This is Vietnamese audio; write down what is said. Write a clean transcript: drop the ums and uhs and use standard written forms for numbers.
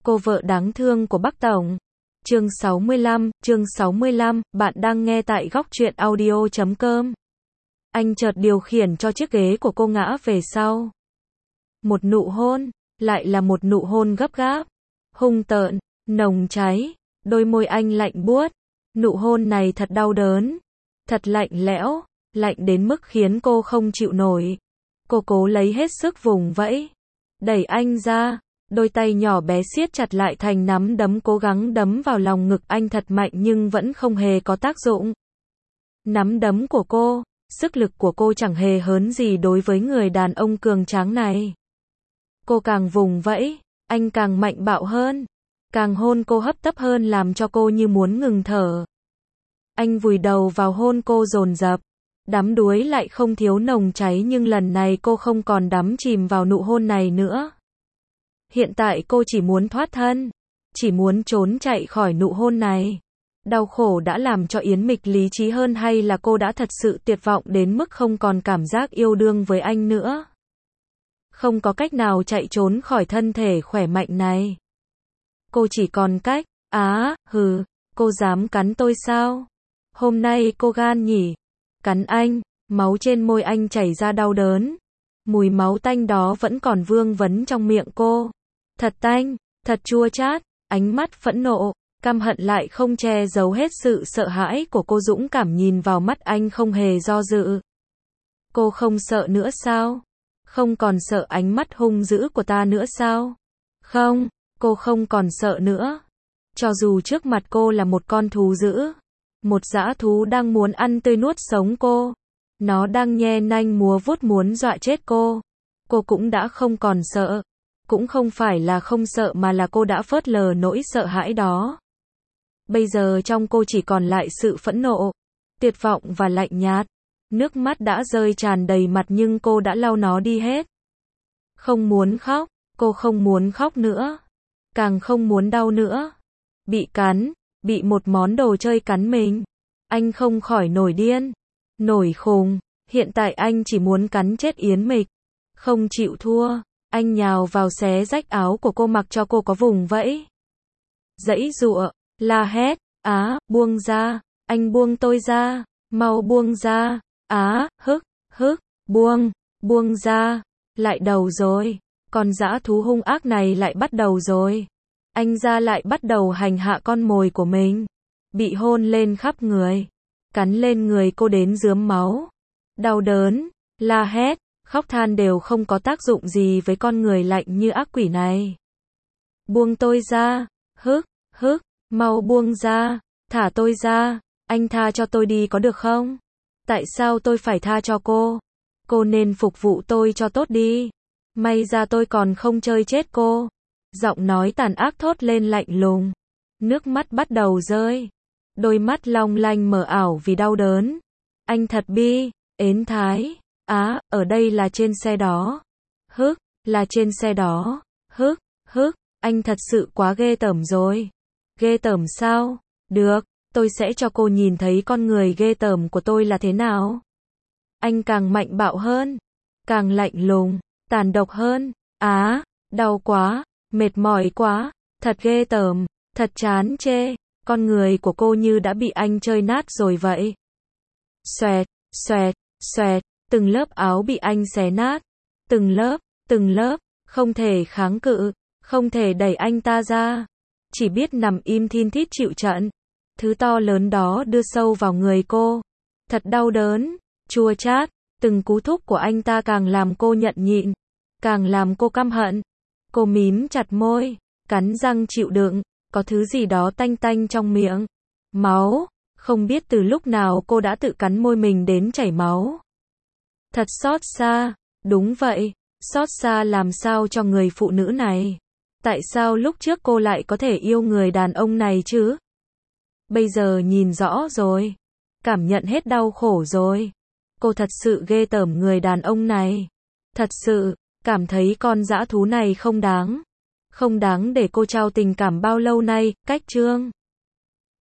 Cô vợ đáng thương của Bắc Tổng. Chương 65, bạn đang nghe tại góc truyện audio.com. Anh chợt điều khiển cho chiếc ghế của cô ngã về sau. Một nụ hôn, lại là một nụ hôn gấp gáp, hung tợn, nồng cháy, đôi môi anh lạnh buốt. Nụ hôn này thật đau đớn, thật lạnh lẽo, lạnh đến mức khiến cô không chịu nổi. Cô cố lấy hết sức vùng vẫy, đẩy anh ra, đôi tay nhỏ bé siết chặt lại thành nắm đấm cố gắng đấm vào lòng ngực anh thật mạnh nhưng vẫn không hề có tác dụng. Nắm đấm của cô, sức lực của cô chẳng hề hớn gì đối với người đàn ông cường tráng này. Cô càng vùng vẫy, anh càng mạnh bạo hơn, càng hôn cô hấp tấp hơn làm cho cô như muốn ngừng thở. Anh vùi đầu vào hôn cô dồn dập, đắm đuối lại không thiếu nồng cháy nhưng lần này cô không còn đắm chìm vào nụ hôn này nữa. Hiện tại cô chỉ muốn thoát thân, chỉ muốn trốn chạy khỏi nụ hôn này. Đau khổ đã làm cho Yến Mịch lý trí hơn hay là cô đã thật sự tuyệt vọng đến mức không còn cảm giác yêu đương với anh nữa? Không có cách nào chạy trốn khỏi thân thể khỏe mạnh này. Cô chỉ còn cách, cô dám cắn tôi sao? Hôm nay cô gan nhỉ? Cắn anh, máu trên môi anh chảy ra đau đớn. Mùi máu tanh đó vẫn còn vương vấn trong miệng cô. Thật tanh, thật chua chát, ánh mắt phẫn nộ, căm hận lại không che giấu hết sự sợ hãi của cô dũng cảm nhìn vào mắt anh không hề do dự. Cô không sợ nữa sao? Không còn sợ ánh mắt hung dữ của ta nữa sao? Không, cô không còn sợ nữa. Cho dù trước mặt cô là một con thú dữ, một dã thú đang muốn ăn tươi nuốt sống cô, nó đang nhe nanh múa vuốt muốn dọa chết cô cũng đã không còn sợ. Cũng không phải là không sợ mà là cô đã phớt lờ nỗi sợ hãi đó. Bây giờ trong cô chỉ còn lại sự phẫn nộ, tuyệt vọng và lạnh nhạt. Nước mắt đã rơi tràn đầy mặt nhưng cô đã lau nó đi hết. Không muốn khóc, cô không muốn khóc nữa. Càng không muốn đau nữa. Bị cắn, bị một món đồ chơi cắn mình. Anh không khỏi nổi điên, nổi khùng. Hiện tại anh chỉ muốn cắn chết Yến Mịch. Không chịu thua. Anh nhào vào xé rách áo của cô mặc cho cô có vùng vẫy. Giãy giụa, la hét, buông ra, anh buông tôi ra, mau buông ra, buông ra, lại đầu rồi, con dã thú hung ác này lại bắt đầu rồi. Anh ra lại bắt đầu hành hạ con mồi của mình, bị hôn lên khắp người, cắn lên người cô đến rướm máu, đau đớn, la hét. Khóc than đều không có tác dụng gì với con người lạnh như ác quỷ này. Buông tôi ra, mau buông ra, thả tôi ra, anh tha cho tôi đi có được không? Tại sao tôi phải tha cho cô? Cô nên phục vụ tôi cho tốt đi. May ra tôi còn không chơi chết cô. Giọng nói tàn ác thốt lên lạnh lùng. Nước mắt bắt đầu rơi. Đôi mắt long lanh mờ ảo vì đau đớn. Anh thật bi, ến thái. Ở đây là trên xe đó. Là trên xe đó. Anh thật sự quá ghê tởm rồi. Ghê tởm sao? Được, tôi sẽ cho cô nhìn thấy con người ghê tởm của tôi là thế nào. Anh càng mạnh bạo hơn, càng lạnh lùng, tàn độc hơn. Đau quá, mệt mỏi quá, thật ghê tởm, thật chán chê. Con người của cô như đã bị anh chơi nát rồi vậy. Xoẹt, xoẹt, xoẹt. Từng lớp áo bị anh xé nát, từng lớp, không thể kháng cự, không thể đẩy anh ta ra, chỉ biết nằm im thin thít chịu trận. Thứ to lớn đó đưa sâu vào người cô, thật đau đớn, chua chát, từng cú thúc của anh ta càng làm cô nhẫn nhịn, càng làm cô căm hận. Cô mím chặt môi, cắn răng chịu đựng, có thứ gì đó tanh tanh trong miệng, máu, không biết từ lúc nào cô đã tự cắn môi mình đến chảy máu. Thật xót xa, đúng vậy, xót xa làm sao cho người phụ nữ này. Tại sao lúc trước cô lại có thể yêu người đàn ông này chứ? Bây giờ nhìn rõ rồi, cảm nhận hết đau khổ rồi. Cô thật sự ghê tởm người đàn ông này. Thật sự, cảm thấy con dã thú này không đáng. Không đáng để cô trao tình cảm bao lâu nay. Cách chương